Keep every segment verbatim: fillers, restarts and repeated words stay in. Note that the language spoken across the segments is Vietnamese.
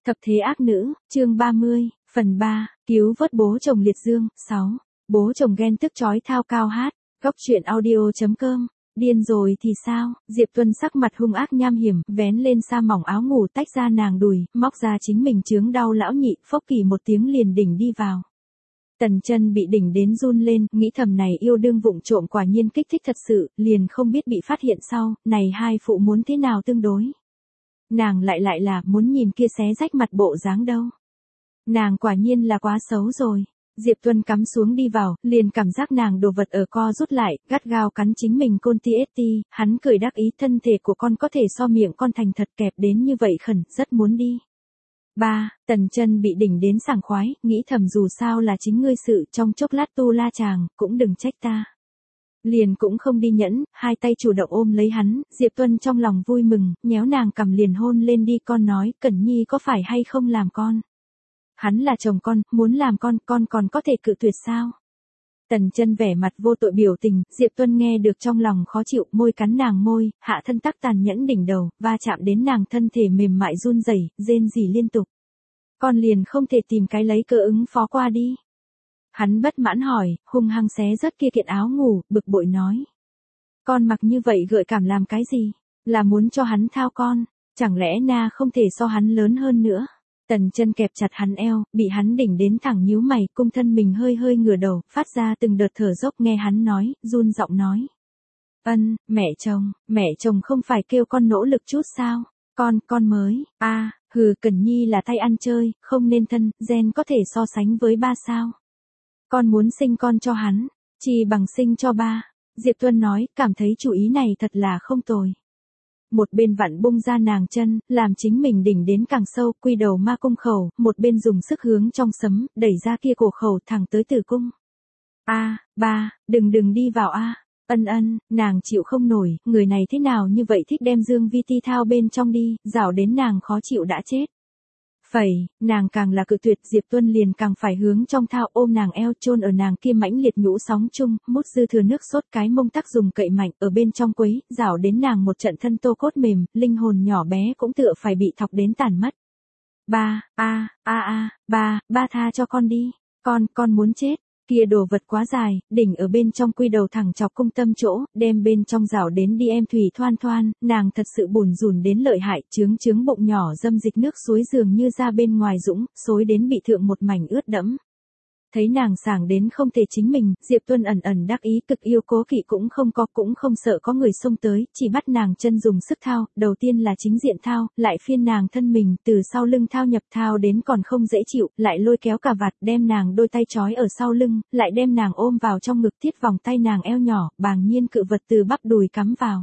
Thập thế ác nữ, chương ba mươi, phần ba, cứu vớt bố chồng liệt dương, sáu. Bố chồng ghen tức chói thao cao hát, góc truyện audio.com. Điên rồi thì sao? Diệp Tuân sắc mặt hung ác nham hiểm, vén lên sa mỏng áo ngủ tách ra nàng đùi, móc ra chính mình chướng đau lão nhị, phốc kỳ một tiếng liền đỉnh đi vào. Tần chân bị đỉnh đến run lên, nghĩ thầm này yêu đương vụng trộm quả nhiên kích thích thật sự, liền không biết bị phát hiện sau, này hai phụ muốn thế nào tương đối. Nàng lại lại là muốn nhìn kia xé rách mặt bộ dáng đâu. Nàng quả nhiên là quá xấu rồi. Diệp Tuân cắm xuống đi vào, liền cảm giác nàng đồ vật ở co rút lại, gắt gao cắn chính mình côn ti ết ti, hắn cười đắc ý thân thể của con có thể so miệng con thành thật kẹp đến như vậy khẩn, rất muốn đi. Ba, Tần chân bị đỉnh đến sảng khoái, nghĩ thầm dù sao là chính ngươi sự trong chốc lát tu la chàng, cũng đừng trách ta. Liền cũng không đi nhẫn, hai tay chủ động ôm lấy hắn, Diệp Tuân trong lòng vui mừng, nhéo nàng cầm liền hôn lên đi con nói, Cẩn Nhi có phải hay không làm con? Hắn là chồng con, muốn làm con, con còn có thể cự tuyệt sao? Tần chân vẻ mặt vô tội biểu tình, Diệp Tuân nghe được trong lòng khó chịu, môi cắn nàng môi, hạ thân tắc tàn nhẫn đỉnh đầu, va chạm đến nàng thân thể mềm mại run rẩy, rên rỉ liên tục. Con liền không thể tìm cái lấy cơ ứng phó qua đi. Hắn bất mãn hỏi, hung hăng xé rớt kia kiện áo ngủ, bực bội nói. Con mặc như vậy gợi cảm làm cái gì? Là muốn cho hắn thao con, chẳng lẽ na không thể so hắn lớn hơn nữa? Tần chân kẹp chặt hắn eo, bị hắn đỉnh đến thẳng nhíu mày, cung thân mình hơi hơi ngửa đầu, phát ra từng đợt thở dốc nghe hắn nói, run giọng nói. Ân, mẹ chồng, mẹ chồng không phải kêu con nỗ lực chút sao? Con, con mới, a à, hừ Cẩn Nhi là thay ăn chơi, không nên thân, gen có thể so sánh với ba sao? Con muốn sinh con cho hắn, chỉ bằng sinh cho ba. Diệp Tuân nói, cảm thấy chủ ý này thật là không tồi. Một bên vặn bung ra nàng chân, làm chính mình đỉnh đến càng sâu, quy đầu ma cung khẩu, một bên dùng sức hướng trong sấm, đẩy ra kia cổ khẩu thẳng tới tử cung. A, ba, đừng đừng đi vào a. Ân ân, nàng chịu không nổi, người này thế nào như vậy thích đem Dương Vi Ti thao bên trong đi, rảo đến nàng khó chịu đã chết. Phẩy, nàng càng là cự tuyệt, Diệp Tuân liền càng phải hướng trong thao ôm nàng eo chôn ở nàng kia mãnh liệt nhũ sóng chung, mút dư thừa nước sốt cái mông tắc dùng cậy mạnh ở bên trong quấy, rảo đến nàng một trận thân tô cốt mềm, linh hồn nhỏ bé cũng tựa phải bị thọc đến tàn mất. Ba, a, a a, ba, ba tha cho con đi, con, con muốn chết. Kia đồ vật quá dài, đỉnh ở bên trong quy đầu thẳng chọc cung tâm chỗ, đem bên trong rảo đến đi em thủy thoan thoan, nàng thật sự bùn rùn đến lợi hại, chướng chướng bụng nhỏ dâm dịch nước suối dường như ra bên ngoài dũng, xối đến bị thượng một mảnh ướt đẫm. Thấy nàng sảng đến không thể chính mình, Diệp Tuân ẩn ẩn đắc ý cực yêu cố kỵ cũng không có cũng không sợ có người xông tới, chỉ bắt nàng chân dùng sức thao, đầu tiên là chính diện thao, lại phiên nàng thân mình từ sau lưng thao nhập thao đến còn không dễ chịu, lại lôi kéo cà vạt đem nàng đôi tay trói ở sau lưng, lại đem nàng ôm vào trong ngực thiết vòng tay nàng eo nhỏ, bàng nhiên cự vật từ bắp đùi cắm vào.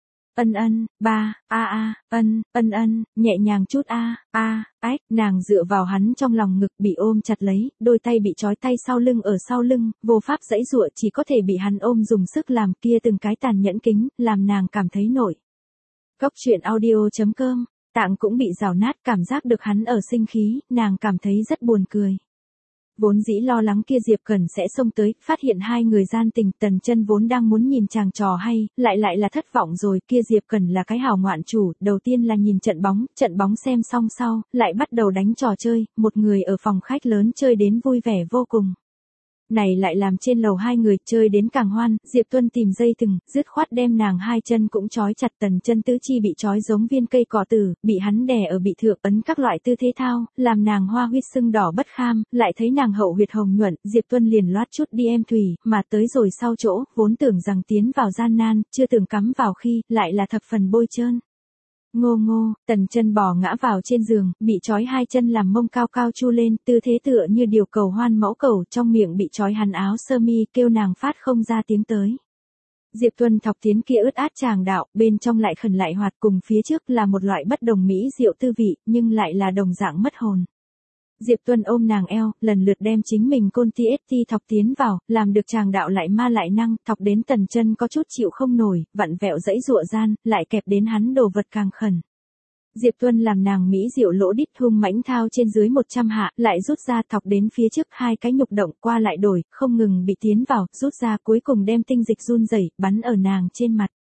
Ân ân, ba, a a, ân, ân ân, nhẹ nhàng chút a, a, ách, nàng dựa vào hắn trong lòng ngực bị ôm chặt lấy, đôi tay bị trói tay sau lưng ở sau lưng, vô pháp giãy giụa chỉ có thể bị hắn ôm dùng sức làm kia từng cái tàn nhẫn kính, làm nàng cảm thấy nổi. Góc truyện audio.com, tạng cũng bị rào nát cảm giác được hắn ở sinh khí, nàng cảm thấy rất buồn cười. Vốn dĩ lo lắng kia Diệp Cẩn sẽ xông tới, phát hiện hai người gian tình, Tần chân vốn đang muốn nhìn chàng trò hay, lại lại là thất vọng rồi, kia Diệp Cẩn là cái hảo ngoạn chủ, đầu tiên là nhìn trận bóng, trận bóng xem xong sau, lại bắt đầu đánh trò chơi, một người ở phòng khách lớn chơi đến vui vẻ vô cùng. Này lại làm trên lầu hai người chơi đến càng hoan, Diệp Tuân tìm dây thừng, dứt khoát đem nàng hai chân cũng trói chặt, Tần chân tứ chi bị trói giống viên cây cỏ tử, bị hắn đè ở bị thượng ấn các loại tư thế thao, làm nàng hoa huyết sưng đỏ bất kham, lại thấy nàng hậu huyệt hồng nhuận, Diệp Tuân liền loát chút đi em thủy, mà tới rồi sau chỗ, vốn tưởng rằng tiến vào gian nan, chưa từng cắm vào khi, lại là thập phần bôi trơn. Ngô ngô, Tần chân bò ngã vào trên giường, bị trói hai chân làm mông cao cao chu lên, tư thế tựa như điều cầu hoan mẫu cầu, trong miệng bị trói hắn áo sơ mi, kêu nàng phát không ra tiếng tới. Diệp Tuân thọc tiến kia ướt át tràng đạo, bên trong lại khẩn lại hoạt, cùng phía trước là một loại bất đồng mỹ diệu tư vị, nhưng lại là đồng dạng mất hồn. Diệp Tuân ôm nàng eo, lần lượt đem chính mình côn ti ết ti thọc tiến vào, làm được chàng đạo lại ma lại năng, thọc đến Tần chân có chút chịu không nổi, vặn vẹo dãy giụa gian, lại kẹp đến hắn đồ vật càng khẩn. Diệp Tuân làm nàng mỹ diệu lỗ đít hung mãnh thao trên dưới một trăm hạ, lại rút ra thọc đến phía trước hai cái nhục động qua lại đổi, không ngừng bị tiến vào, rút ra cuối cùng đem tinh dịch run rẩy bắn ở nàng trên mặt.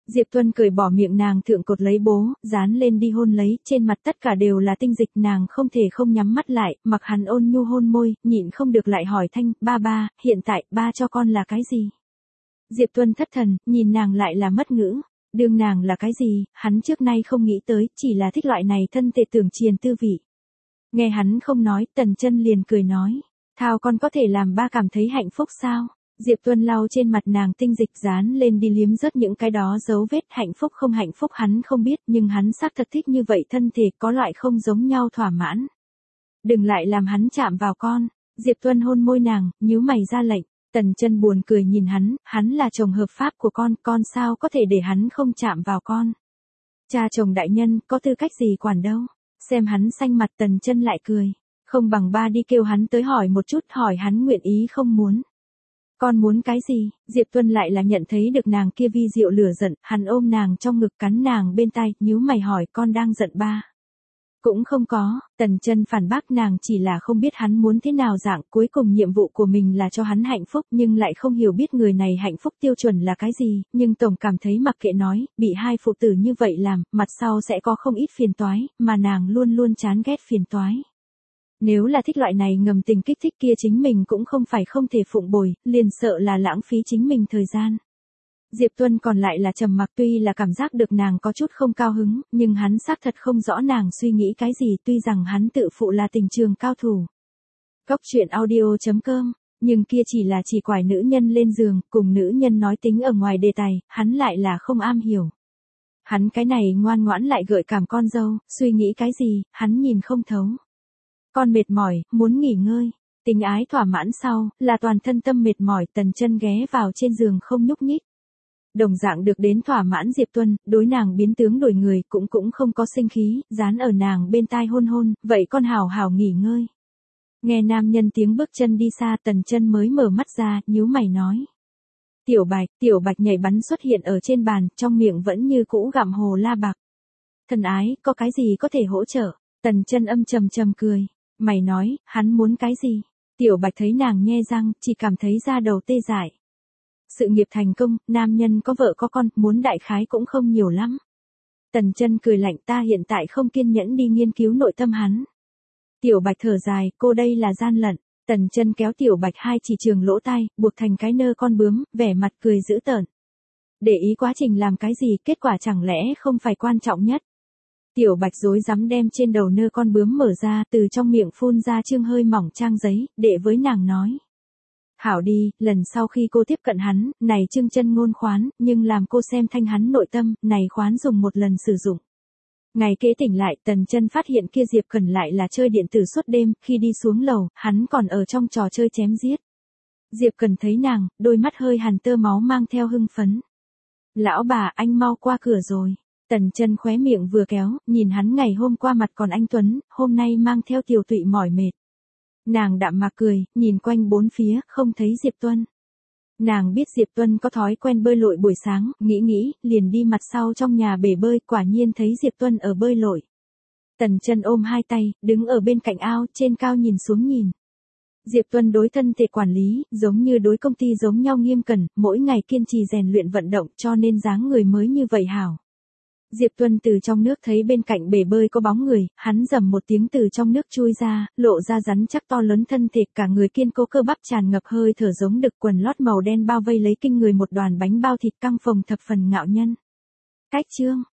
Diệp Tuân cởi bỏ miệng nàng thượng cột lấy bố, dán lên đi hôn lấy, trên mặt tất cả đều là tinh dịch, nàng không thể không nhắm mắt lại, mặc hắn ôn nhu hôn môi, nhịn không được lại hỏi thanh, ba ba, hiện tại, ba cho con là cái gì? Diệp Tuân thất thần, nhìn nàng lại là mất ngữ, đương nàng là cái gì, hắn trước nay không nghĩ tới, chỉ là thích loại này thân tệ tưởng triền tư vị. Nghe hắn không nói, Tần Chân liền cười nói, thao con có thể làm ba cảm thấy hạnh phúc sao? Diệp Tuân lau trên mặt nàng tinh dịch dán lên đi liếm rớt những cái đó dấu vết, hạnh phúc không hạnh phúc hắn không biết, nhưng hắn xác thật thích như vậy, thân thể có loại không giống nhau thỏa mãn. Đừng lại làm hắn chạm vào con. Diệp Tuân hôn môi nàng, nhíu mày ra lệnh. Tần Chân buồn cười nhìn hắn, hắn là chồng hợp pháp của con, con sao có thể để hắn không chạm vào con. Cha chồng đại nhân, có tư cách gì quản đâu. Xem hắn xanh mặt, Tần Chân lại cười. Không bằng ba đi kêu hắn tới hỏi một chút, hỏi hắn nguyện ý không muốn. Con muốn cái gì? Diệp Tuân lại là nhận thấy được nàng kia vi diệu lửa giận, hắn ôm nàng trong ngực cắn nàng bên tai, nhíu mày hỏi con đang giận ba. Cũng không có, Tần Chân phản bác nàng chỉ là không biết hắn muốn thế nào dạng, cuối cùng nhiệm vụ của mình là cho hắn hạnh phúc nhưng lại không hiểu biết người này hạnh phúc tiêu chuẩn là cái gì, nhưng tổng cảm thấy mặc kệ nói, bị hai phụ tử như vậy làm, mặt sau sẽ có không ít phiền toái, mà nàng luôn luôn chán ghét phiền toái. Nếu là thích loại này ngầm tình kích thích kia chính mình cũng không phải không thể phụng bồi, liền sợ là lãng phí chính mình thời gian. Diệp Tuân còn lại là trầm mặc, tuy là cảm giác được nàng có chút không cao hứng, nhưng hắn xác thật không rõ nàng suy nghĩ cái gì, tuy rằng hắn tự phụ là tình trường cao thủ. Cốc truyện audio chấm com, nhưng kia chỉ là chỉ quải nữ nhân lên giường, cùng nữ nhân nói tính ở ngoài đề tài, hắn lại là không am hiểu. Hắn cái này ngoan ngoãn lại gợi cảm con dâu, suy nghĩ cái gì, hắn nhìn không thấu. Con mệt mỏi, muốn nghỉ ngơi. Tình ái thỏa mãn sau, là toàn thân tâm mệt mỏi, Tần Chân ghé vào trên giường không nhúc nhích. Đồng dạng được đến thỏa mãn Diệp Tuân, đối nàng biến tướng đổi người, cũng cũng không có sinh khí, dán ở nàng bên tai hôn hôn, vậy con hảo hảo nghỉ ngơi. Nghe nam nhân tiếng bước chân đi xa, Tần Chân mới mở mắt ra, nhíu mày nói. Tiểu Bạch, Tiểu Bạch nhảy bắn xuất hiện ở trên bàn, trong miệng vẫn như cũ gặm hồ la bạc. Thân ái, có cái gì có thể hỗ trợ? Tần Chân âm trầm trầm cười. Mày nói, hắn muốn cái gì? Tiểu Bạch thấy nàng nhe răng, chỉ cảm thấy da đầu tê dại. Sự nghiệp thành công, nam nhân có vợ có con, muốn đại khái cũng không nhiều lắm. Tần Chân cười lạnh, ta hiện tại không kiên nhẫn đi nghiên cứu nội tâm hắn. Tiểu Bạch thở dài, cô đây là gian lận. Tần Chân kéo Tiểu Bạch hai chỉ trường lỗ tai, buộc thành cái nơ con bướm, vẻ mặt cười dữ tợn. Để ý quá trình làm cái gì, kết quả chẳng lẽ không phải quan trọng nhất. Tiểu Bạch rối rắm đem trên đầu nơ con bướm mở ra, từ trong miệng phun ra chương hơi mỏng trang giấy, để với nàng nói. Hảo đi, lần sau khi cô tiếp cận hắn, này chương chân ngôn khoán, nhưng làm cô xem thanh hắn nội tâm, này khoán dùng một lần sử dụng. Ngày kế tỉnh lại, Tần Chân phát hiện kia Diệp Cẩn lại là chơi điện tử suốt đêm, khi đi xuống lầu, hắn còn ở trong trò chơi chém giết. Diệp Cẩn thấy nàng, đôi mắt hơi hằn tơ máu mang theo hưng phấn. Lão bà, anh mau qua cửa rồi. Tần Chân khóe miệng vừa kéo, nhìn hắn ngày hôm qua mặt còn anh tuấn, hôm nay mang theo tiểu tụy mỏi mệt. Nàng đạm mạc cười, nhìn quanh bốn phía, không thấy Diệp Tuân. Nàng biết Diệp Tuân có thói quen bơi lội buổi sáng, nghĩ nghĩ, liền đi mặt sau trong nhà bể bơi, quả nhiên thấy Diệp Tuân ở bơi lội. Tần Chân ôm hai tay, đứng ở bên cạnh ao, trên cao nhìn xuống nhìn. Diệp Tuân đối thân thể quản lý, giống như đối công ty giống nhau nghiêm cẩn, mỗi ngày kiên trì rèn luyện vận động, cho nên dáng người mới như vậy hảo. Diệp Tuân từ trong nước thấy bên cạnh bể bơi có bóng người, hắn rầm một tiếng từ trong nước chui ra, lộ ra rắn chắc to lớn thân thể, cả người kiên cố cơ bắp tràn ngập hơi thở giống đực, quần lót màu đen bao vây lấy kinh người một đoàn bánh bao thịt căng phồng thập phần ngạo nhân. Cách chương